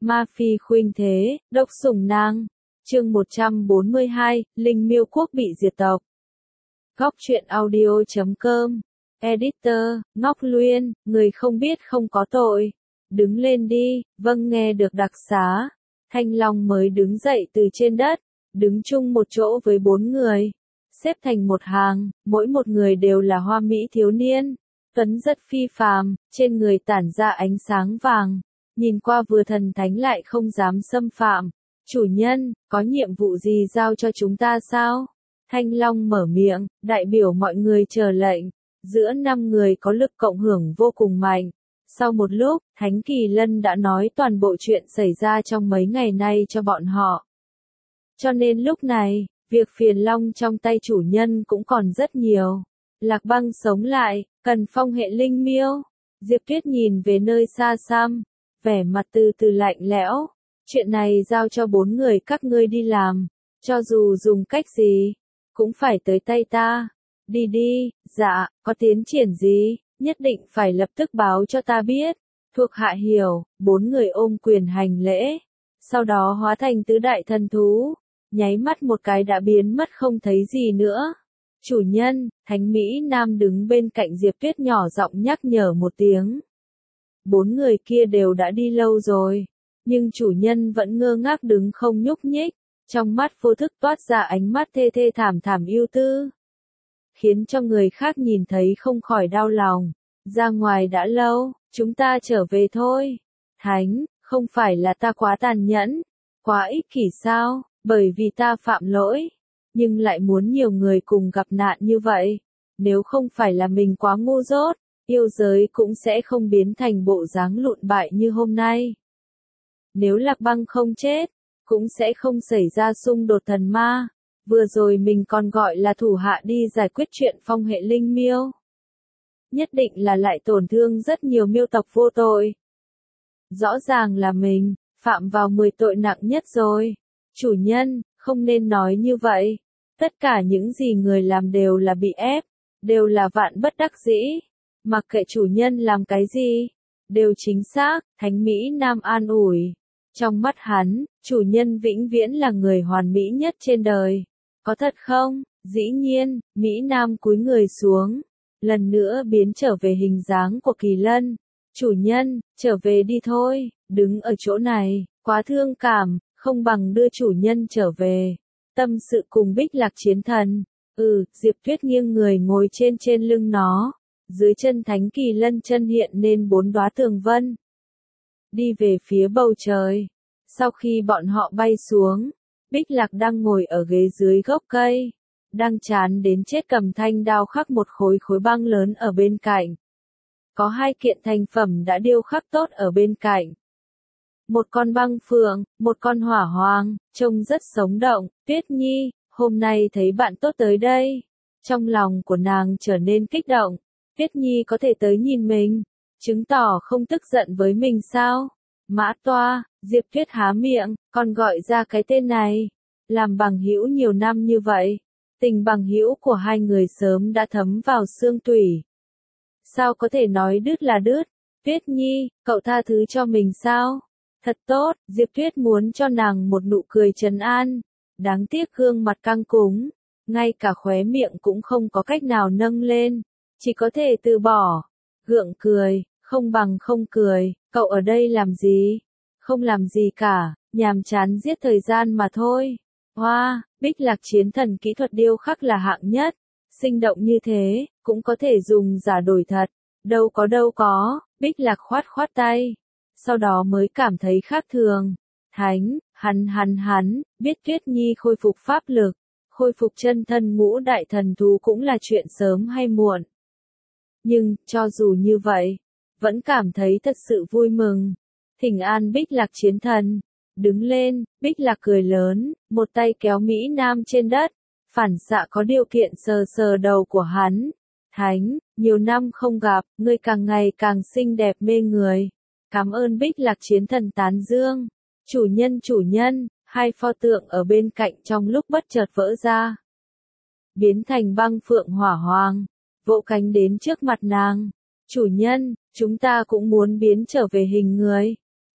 Ma phi khuynh thế, độc sủng nàng. Chương 142, Linh Miêu Quốc bị diệt tộc. Góc truyện audio.com. Editor, Ngọc Luyên, người không biết không có tội. Đứng lên đi, vâng nghe được đặc xá. Thanh Long mới đứng dậy từ trên đất, đứng chung một chỗ với 4 người. Xếp thành một hàng, mỗi một người đều là hoa mỹ thiếu niên. Tuấn rất phi phàm, trên người tản ra ánh sáng vàng. Nhìn qua vừa thần thánh lại không dám xâm phạm. Chủ nhân, có nhiệm vụ gì giao cho chúng ta sao? Thanh Long mở miệng, đại biểu mọi người chờ lệnh. Giữa 5 người có lực cộng hưởng vô cùng mạnh. Sau một lúc, Thánh Kỳ Lân đã nói toàn bộ chuyện xảy ra trong mấy ngày nay cho bọn họ. Cho nên lúc này, việc phiền long trong tay chủ nhân cũng còn rất nhiều. Lạc Băng sống lại, cần phong hệ linh miêu. Diệp Tuyết nhìn về nơi xa xăm, vẻ mặt từ từ lạnh lẽo. Chuyện này giao cho 4 người các ngươi đi làm, cho dù dùng cách gì, cũng phải tới tay ta. Đi đi, dạ, có tiến triển gì, nhất định phải lập tức báo cho ta biết. Thuộc hạ hiểu, 4 người ôm quyền hành lễ, sau đó hóa thành tứ đại thần thú, nháy mắt một cái đã biến mất không thấy gì nữa. Chủ nhân, Thánh Mỹ Nam đứng bên cạnh Diệp Tuyết nhỏ giọng nhắc nhở một tiếng. 4 người kia đều đã đi lâu rồi, nhưng chủ nhân vẫn ngơ ngác đứng không nhúc nhích, trong mắt vô thức toát ra ánh mắt thê thê thảm thảm ưu tư, khiến cho người khác nhìn thấy không khỏi đau lòng. Ra ngoài đã lâu, chúng ta trở về thôi. Thánh, không phải là ta quá tàn nhẫn, quá ích kỷ sao, bởi vì ta phạm lỗi, nhưng lại muốn nhiều người cùng gặp nạn như vậy. Nếu không phải là mình quá ngu dốt, yêu giới cũng sẽ không biến thành bộ dáng lụn bại như hôm nay. Nếu Lạc Băng không chết, cũng sẽ không xảy ra xung đột thần ma. Vừa rồi mình còn gọi là thủ hạ đi giải quyết chuyện phong hệ linh miêu. Nhất định là lại tổn thương rất nhiều miêu tộc vô tội. Rõ ràng là mình, phạm vào 10 tội nặng nhất rồi. Chủ nhân, không nên nói như vậy. Tất cả những gì người làm đều là bị ép, đều là vạn bất đắc dĩ. Mặc kệ chủ nhân làm cái gì, đều chính xác, Thánh Mỹ Nam an ủi. Trong mắt hắn, chủ nhân vĩnh viễn là người hoàn mỹ nhất trên đời. Có thật không? Dĩ nhiên, Mỹ Nam cúi người xuống, lần nữa biến trở về hình dáng của Kỳ Lân. Chủ nhân, trở về đi thôi, đứng ở chỗ này, quá thương cảm, không bằng đưa chủ nhân trở về. Tâm sự cùng Bích Lạc chiến thần. Diệp Tuyết nghiêng người ngồi trên lưng nó. Dưới chân Thánh Kỳ Lân chân hiện nên 4 đóa tường vân. Đi về phía bầu trời. Sau khi bọn họ bay xuống, Bích Lạc đang ngồi ở ghế dưới gốc cây, đang chán đến chết cầm thanh đao khắc một khối băng lớn ở bên cạnh. Có 2 kiện thành phẩm đã điêu khắc tốt ở bên cạnh. Một con băng phượng, một con hỏa hoàng, trông rất sống động. Tuyết Nhi, hôm nay thấy bạn tốt tới đây. Trong lòng của nàng trở nên kích động. Tuyết Nhi có thể tới nhìn mình, chứng tỏ không tức giận với mình sao? Mã Toa, Diệp Tuyết há miệng, còn gọi ra cái tên này. Làm bằng hữu nhiều năm như vậy, tình bằng hữu của 2 người sớm đã thấm vào xương tủy. Sao có thể nói đứt là đứt? Tuyết Nhi, cậu tha thứ cho mình sao? Thật tốt, Diệp Tuyết muốn cho nàng một nụ cười trấn an. Đáng tiếc gương mặt căng cứng, ngay cả khóe miệng cũng không có cách nào nâng lên, chỉ có thể từ bỏ. Gượng cười, không bằng không cười, cậu ở đây làm gì? Không làm gì cả, nhàm chán giết thời gian mà thôi. Hoa, Bích Lạc chiến thần kỹ thuật điêu khắc là hạng nhất, sinh động như thế, cũng có thể dùng giả đổi thật. Đâu có, Bích Lạc khoát tay, sau đó mới cảm thấy khác thường. Thánh, hắn, biết Tuyết Nhi khôi phục pháp lực, khôi phục chân thân ngũ đại thần thú cũng là chuyện sớm hay muộn. Nhưng, cho dù như vậy, vẫn cảm thấy thật sự vui mừng. Thỉnh an Bích Lạc chiến thần. Đứng lên, Bích Lạc cười lớn, một tay kéo Mỹ Nam trên đất, phản xạ có điều kiện sờ đầu của hắn. Thánh, nhiều năm không gặp, ngươi càng ngày càng xinh đẹp mê người. Cảm ơn Bích Lạc chiến thần tán dương. Chủ nhân, 2 pho tượng ở bên cạnh trong lúc bất chợt vỡ ra, biến thành băng phượng hỏa hoàng, vỗ cánh đến trước mặt nàng. Chủ nhân, chúng ta cũng muốn biến trở về hình người.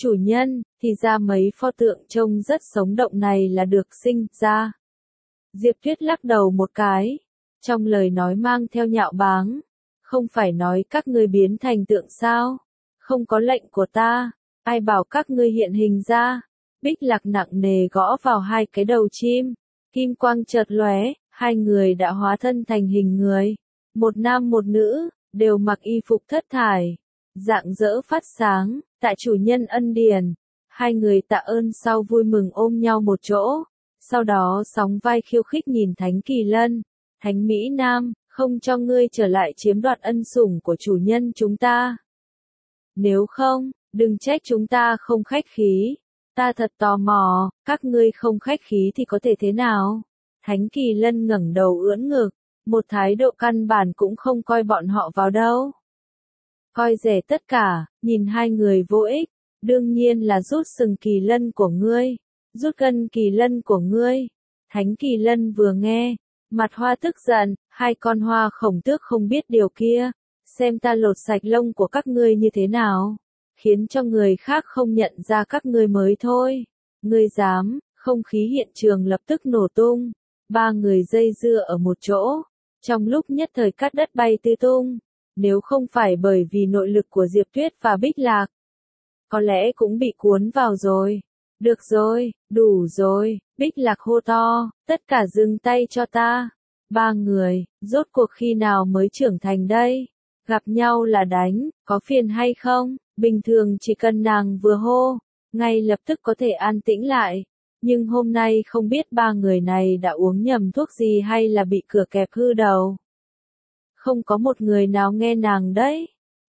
Chủ nhân, thì ra mấy pho tượng trông rất sống động này là được sinh ra. Diệp Tuyết lắc đầu một cái, trong lời nói mang theo nhạo báng. Không phải nói các ngươi biến thành tượng sao? Không có lệnh của ta, ai bảo các ngươi hiện hình ra? Bích Lạc nặng nề gõ vào hai cái đầu chim, kim quang chợt lóe, hai người đã hóa thân thành hình người. Một nam một nữ, đều mặc y phục thất thải, rạng rỡ phát sáng, tại chủ nhân ân điển. Hai người tạ ơn sau vui mừng ôm nhau một chỗ, sau đó sóng vai khiêu khích nhìn Thánh Kỳ Lân. Thánh Mỹ Nam, không cho ngươi trở lại chiếm đoạt ân sủng của chủ nhân chúng ta. Nếu không, đừng trách chúng ta không khách khí. Ta thật tò mò, các ngươi không khách khí thì có thể thế nào? Thánh Kỳ Lân ngẩng đầu ưỡn ngực, một thái độ căn bản cũng không coi bọn họ vào đâu. Coi rẻ tất cả, nhìn hai người vô ích, đương nhiên là rút sừng kỳ lân của ngươi, rút gân kỳ lân của ngươi. Thánh Kỳ Lân vừa nghe, mặt hoa tức giận, hai con hoa khổng tước không biết điều kia, xem ta lột sạch lông của các ngươi như thế nào, khiến cho người khác không nhận ra các ngươi mới thôi. Ngươi dám, không khí hiện trường lập tức nổ tung, ba người dây dưa ở một chỗ, trong lúc nhất thời cát đất bay tứ tung. Nếu không phải bởi vì nội lực của Diệp Tuyết và Bích Lạc, có lẽ cũng bị cuốn vào rồi. Được rồi, đủ rồi, Bích Lạc hô to, tất cả dừng tay cho ta. Ba người, rốt cuộc khi nào mới trưởng thành đây? Gặp nhau là đánh, có phiền hay không? Bình thường chỉ cần nàng vừa hô, ngay lập tức có thể an tĩnh lại. Nhưng hôm nay không biết ba người này đã uống nhầm thuốc gì hay là bị cửa kẹp hư đầu. Không có một người nào nghe nàng đấy.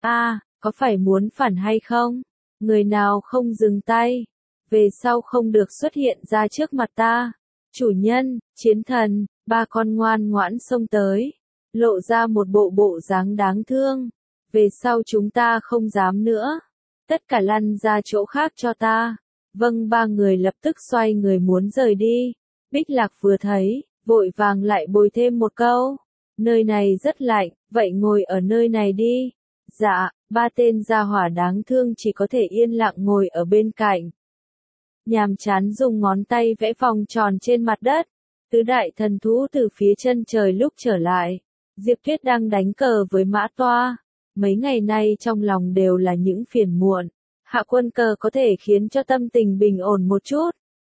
Có phải muốn phản hay không? Người nào không dừng tay, về sau không được xuất hiện ra trước mặt ta. Chủ nhân, chiến thần, ba con ngoan ngoãn xông tới, lộ ra một bộ dáng đáng thương. Về sau chúng ta không dám nữa. Tất cả lăn ra chỗ khác cho ta. Vâng, ba người lập tức xoay người muốn rời đi. Bích Lạc vừa thấy, vội vàng lại bồi thêm một câu. Nơi này rất lạnh, vậy ngồi ở nơi này đi. Dạ, ba tên gia hỏa đáng thương chỉ có thể yên lặng ngồi ở bên cạnh. Nhàm chán dùng ngón tay vẽ vòng tròn trên mặt đất. Tứ đại thần thú từ phía chân trời lúc trở lại. Diệp Tuyết đang đánh cờ với Mã Toa. Mấy ngày nay trong lòng đều là những phiền muộn. Hạ quân cờ có thể khiến cho tâm tình bình ổn một chút.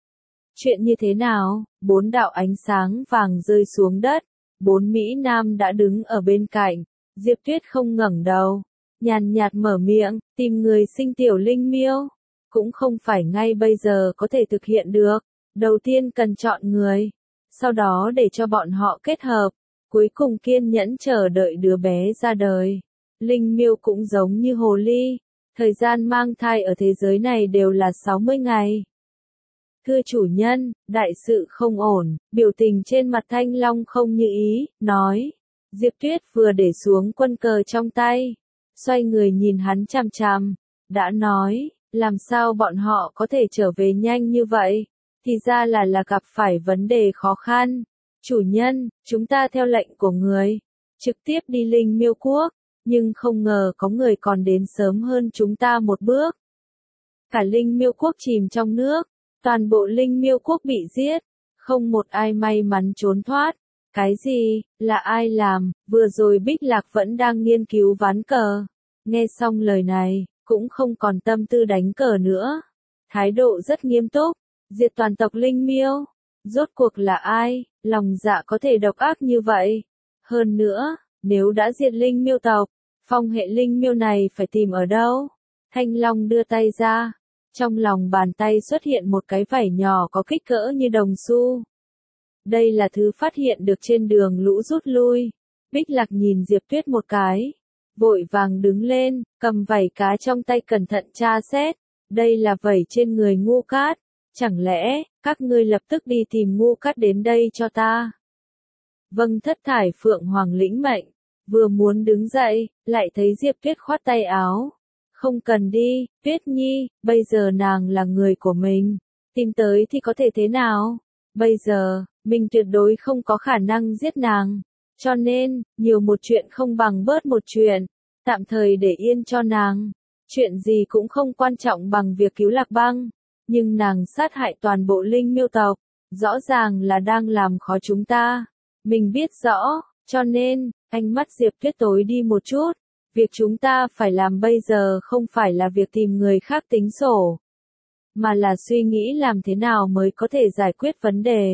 Chuyện như thế nào? Bốn đạo ánh sáng vàng rơi xuống đất. Bốn Mỹ Nam đã đứng ở bên cạnh. Diệp Tuyết không ngẩng đầu, nhàn nhạt mở miệng, tìm người sinh tiểu linh miêu. Cũng không phải ngay bây giờ có thể thực hiện được. Đầu tiên cần chọn người, sau đó để cho bọn họ kết hợp, cuối cùng kiên nhẫn chờ đợi đứa bé ra đời. Linh miêu cũng giống như hồ ly, thời gian mang thai ở thế giới này đều là 60 ngày. Thưa chủ nhân, đại sự không ổn, biểu tình trên mặt Thanh Long không như ý, nói. Diệp Tuyết vừa để xuống quân cờ trong tay, xoay người nhìn hắn chằm chằm, đã nói, làm sao bọn họ có thể trở về nhanh như vậy, thì ra là gặp phải vấn đề khó khăn. Chủ nhân, chúng ta theo lệnh của người, trực tiếp đi Linh Miêu Quốc, nhưng không ngờ có người còn đến sớm hơn chúng ta một bước. Cả Linh Miêu Quốc chìm trong nước, toàn bộ Linh Miêu Quốc bị giết, không một ai may mắn trốn thoát. Cái gì, là ai làm? Vừa rồi Bích Lạc vẫn đang nghiên cứu ván cờ. Nghe xong lời này, cũng không còn tâm tư đánh cờ nữa. Thái độ rất nghiêm túc, diệt toàn tộc Linh Miêu. Rốt cuộc là ai, lòng dạ có thể độc ác như vậy? Hơn nữa, nếu đã diệt Linh Miêu tộc, phong hệ Linh Miêu này phải tìm ở đâu? Thanh Long đưa tay ra, trong lòng bàn tay xuất hiện một cái vảy nhỏ có kích cỡ như đồng xu. Đây là thứ phát hiện được trên đường lũ rút lui. Bích Lạc nhìn Diệp Tuyết một cái, vội vàng đứng lên, cầm vảy cá trong tay cẩn thận tra xét. Đây là vảy trên người Ngu Cát. Chẳng lẽ, các ngươi lập tức đi tìm Ngu Cát đến đây cho ta? Vâng, thất thải Phượng Hoàng lĩnh mệnh. Vừa muốn đứng dậy, lại thấy Diệp Tuyết khoát tay áo. Không cần đi, Tuyết Nhi, bây giờ nàng là người của mình. Tìm tới thì có thể thế nào? Bây giờ, mình tuyệt đối không có khả năng giết nàng. Cho nên, nhiều một chuyện không bằng bớt một chuyện. Tạm thời để yên cho nàng. Chuyện gì cũng không quan trọng bằng việc cứu Lạc Băng, nhưng nàng sát hại toàn bộ linh miêu tộc, rõ ràng là đang làm khó chúng ta. Mình biết rõ, cho nên, ánh mắt Diệp Tuyết tối đi một chút. Việc chúng ta phải làm bây giờ không phải là việc tìm người khác tính sổ, mà là suy nghĩ làm thế nào mới có thể giải quyết vấn đề.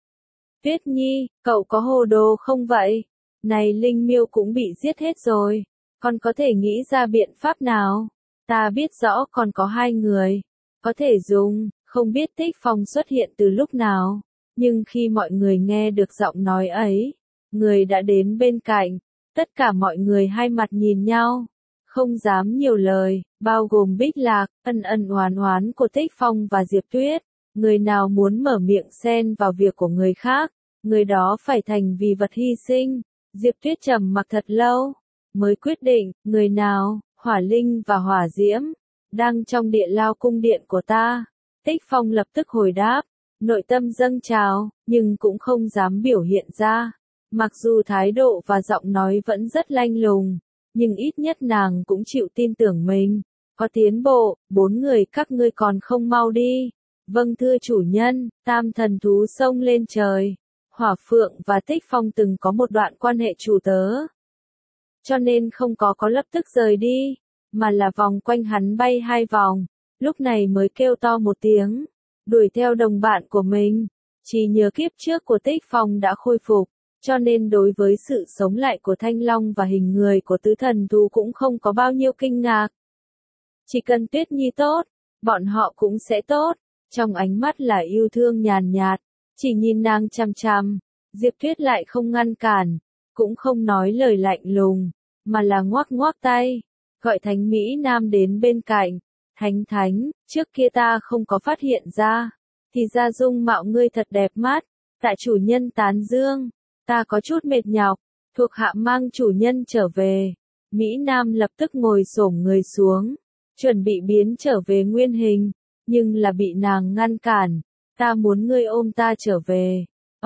Tuyết Nhi, cậu có hồ đồ không vậy? Này linh miêu cũng bị giết hết rồi, con có thể nghĩ ra biện pháp nào? Ta biết rõ còn có 2 người, có thể dùng, không biết Tích Phong xuất hiện từ lúc nào, nhưng khi mọi người nghe được giọng nói ấy, người đã đến bên cạnh, tất cả mọi người hai mặt nhìn nhau, không dám nhiều lời, bao gồm Bích Lạc, ân ân oán oán của Tích Phong và Diệp Tuyết. Người nào muốn mở miệng xen vào việc của người khác, người đó phải thành vì vật hy sinh. Diệp Tuyết trầm mặc thật lâu, mới quyết định, người nào, Hỏa Linh và Hỏa Diễm, đang trong địa lao cung điện của ta. Tích Phong lập tức hồi đáp, nội tâm dâng trào, nhưng cũng không dám biểu hiện ra. Mặc dù thái độ và giọng nói vẫn rất lanh lùng, nhưng ít nhất nàng cũng chịu tin tưởng mình. Có tiến bộ, 4 người các ngươi còn không mau đi. Vâng thưa chủ nhân, tam thần thú xông lên trời. Hỏa Phượng và Tích Phong từng có một đoạn quan hệ chủ tớ, cho nên không có lập tức rời đi, mà là vòng quanh hắn bay 2 vòng, lúc này mới kêu to một tiếng, đuổi theo đồng bạn của mình. Chỉ nhớ kiếp trước của Tích Phong đã khôi phục, cho nên đối với sự sống lại của Thanh Long và hình người của tứ thần thú cũng không có bao nhiêu kinh ngạc. Chỉ cần Tuyết Nhi tốt, bọn họ cũng sẽ tốt. Trong ánh mắt là yêu thương nhàn nhạt, chỉ nhìn nàng chằm chằm, Diệp Tuyết lại không ngăn cản, cũng không nói lời lạnh lùng, mà là ngoắc ngoắc tay, gọi Thánh Mỹ Nam đến bên cạnh. Thánh, trước kia ta không có phát hiện ra, thì ra dung mạo ngươi thật đẹp mắt, tại chủ nhân tán dương, ta có chút mệt nhọc, thuộc hạ mang chủ nhân trở về. Mỹ Nam lập tức ngồi xổm người xuống, chuẩn bị biến trở về nguyên hình, nhưng là bị nàng ngăn cản, ta muốn ngươi ôm ta trở về.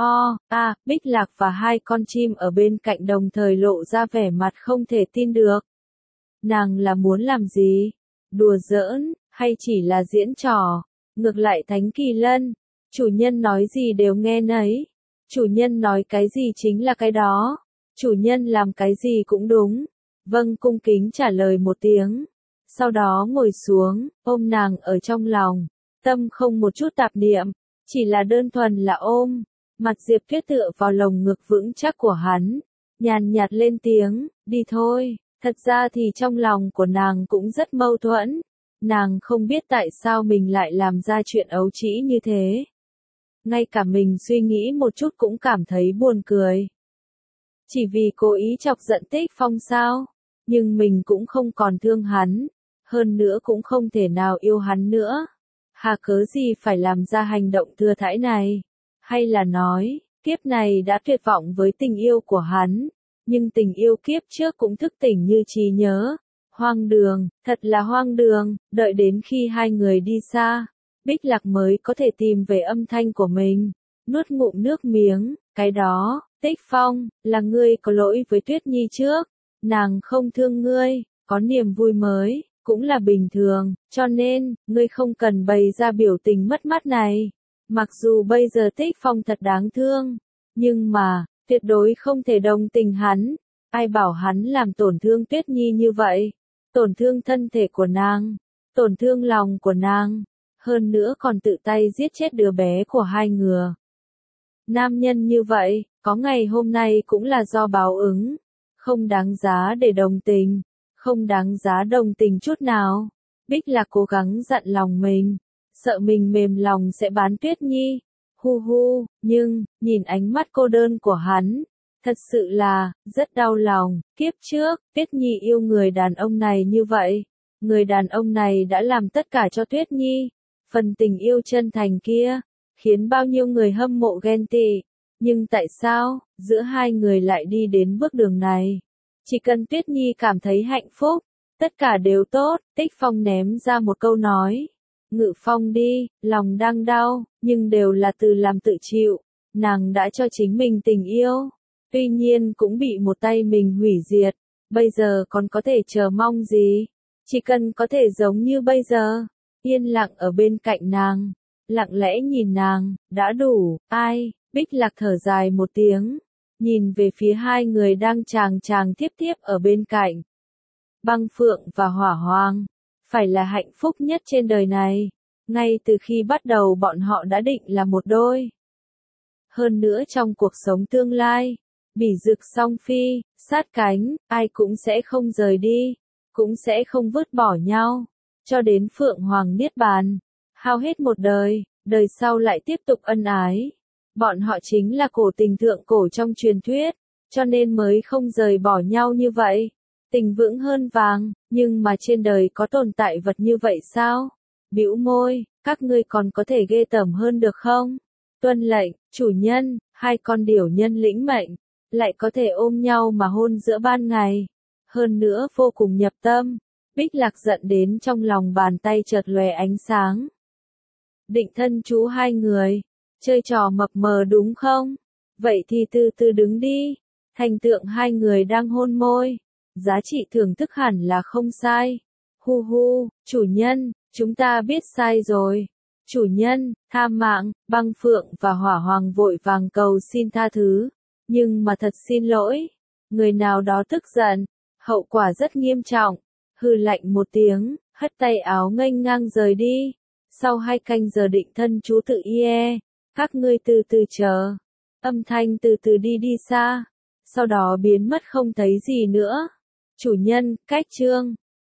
Bích Lạc và 2 con chim ở bên cạnh đồng thời lộ ra vẻ mặt không thể tin được. Nàng là muốn làm gì? Đùa giỡn, hay chỉ là diễn trò? Ngược lại Thánh Kỳ Lân, chủ nhân nói gì đều nghe nấy. Chủ nhân nói cái gì chính là cái đó. Chủ nhân làm cái gì cũng đúng. Vâng, cung kính trả lời một tiếng. Sau đó ngồi xuống, ôm nàng ở trong lòng. Tâm không một chút tạp niệm, chỉ là đơn thuần là ôm. Mặt Diệp Tuyết tựa vào lồng ngực vững chắc của hắn, nhàn nhạt lên tiếng, đi thôi. Thật ra thì trong lòng của nàng cũng rất mâu thuẫn. Nàng không biết tại sao mình lại làm ra chuyện ấu trĩ như thế. Ngay cả mình suy nghĩ một chút cũng cảm thấy buồn cười. Chỉ vì cố ý chọc giận Tích Phong sao? Nhưng mình cũng không còn thương hắn. Hơn nữa cũng không thể nào yêu hắn nữa. Hà cớ gì phải làm ra hành động thừa thãi này? Hay là nói, kiếp này đã tuyệt vọng với tình yêu của hắn, nhưng tình yêu kiếp trước cũng thức tỉnh như trí nhớ. Hoang đường, thật là hoang đường, đợi đến khi 2 người đi xa, Bích Lạc mới có thể tìm về âm thanh của mình. Nuốt ngụm nước miếng, cái đó, Tích Phong, là ngươi có lỗi với Tuyết Nhi trước, nàng không thương ngươi, có niềm vui mới, cũng là bình thường, cho nên, ngươi không cần bày ra biểu tình mất mát này. Mặc dù bây giờ Tích Phong thật đáng thương, nhưng mà, tuyệt đối không thể đồng tình hắn. Ai bảo hắn làm tổn thương Tuyết Nhi như vậy? Tổn thương thân thể của nàng, tổn thương lòng của nàng, hơn nữa còn tự tay giết chết đứa bé của 2 người. Nam nhân như vậy, có ngày hôm nay cũng là do báo ứng, không đáng giá để đồng tình, không đáng giá đồng tình chút nào. Bích Lạc cố gắng dặn lòng mình, sợ mình mềm lòng sẽ bán Tuyết Nhi. Nhưng, nhìn ánh mắt cô đơn của hắn, thật sự là, rất đau lòng. Kiếp trước, Tuyết Nhi yêu người đàn ông này như vậy. Người đàn ông này đã làm tất cả cho Tuyết Nhi. Phần tình yêu chân thành kia, khiến bao nhiêu người hâm mộ ghen tị. Nhưng tại sao, giữa 2 người lại đi đến bước đường này? Chỉ cần Tuyết Nhi cảm thấy hạnh phúc, tất cả đều tốt. Tích Phong ném ra một câu nói. Ngự Phong đi, lòng đang đau, nhưng đều là từ làm tự chịu. Nàng đã cho chính mình tình yêu, tuy nhiên cũng bị một tay mình hủy diệt. Bây giờ còn có thể chờ mong gì? Chỉ cần có thể giống như bây giờ, yên lặng ở bên cạnh nàng, lặng lẽ nhìn nàng, đã đủ. Ai? Bích Lạc thở dài một tiếng, nhìn về phía hai người đang chàng chàng tiếp tiếp ở bên cạnh. Băng Phượng và Hỏa Hoàng, phải là hạnh phúc nhất trên đời này. Ngay từ khi bắt đầu bọn họ đã định là một đôi. Hơn nữa trong cuộc sống tương lai, bỉ dực song phi, sát cánh, ai cũng sẽ không rời đi, cũng sẽ không vứt bỏ nhau, cho đến Phượng Hoàng Niết Bàn, hao hết một đời, đời sau lại tiếp tục ân ái. Bọn họ chính là cổ tình thượng cổ trong truyền thuyết, cho nên mới không rời bỏ nhau như vậy. Tình vững hơn vàng, nhưng mà trên đời có tồn tại vật như vậy sao? Bĩu môi, các ngươi còn có thể ghê tởm hơn được không? Tuân lệnh, chủ nhân, hai con điểu nhân lĩnh mệnh, lại có thể ôm nhau mà hôn giữa ban ngày. Hơn nữa vô cùng nhập tâm, Bích Lạc giận đến trong lòng bàn tay chợt lóe ánh sáng. Định thân chú hai người, chơi trò mập mờ đúng không? Vậy thì từ từ đứng đi, thành tượng hai người đang hôn môi, giá trị thưởng thức hẳn là không sai. Hu hu, chủ nhân, chúng ta biết sai rồi. Chủ nhân, tha mạng. Băng Phượng và Hỏa Hoàng vội vàng cầu xin tha thứ. Nhưng mà thật xin lỗi. Người nào đó tức giận. Hậu quả rất nghiêm trọng. Hừ lạnh một tiếng, hất tay áo nghênh ngang rời đi. Sau 2 canh giờ định thân chú tự ie. Các ngươi từ từ chờ. Âm thanh từ từ đi đi xa. Sau đó biến mất không thấy gì nữa. Chủ nhân, cách chương.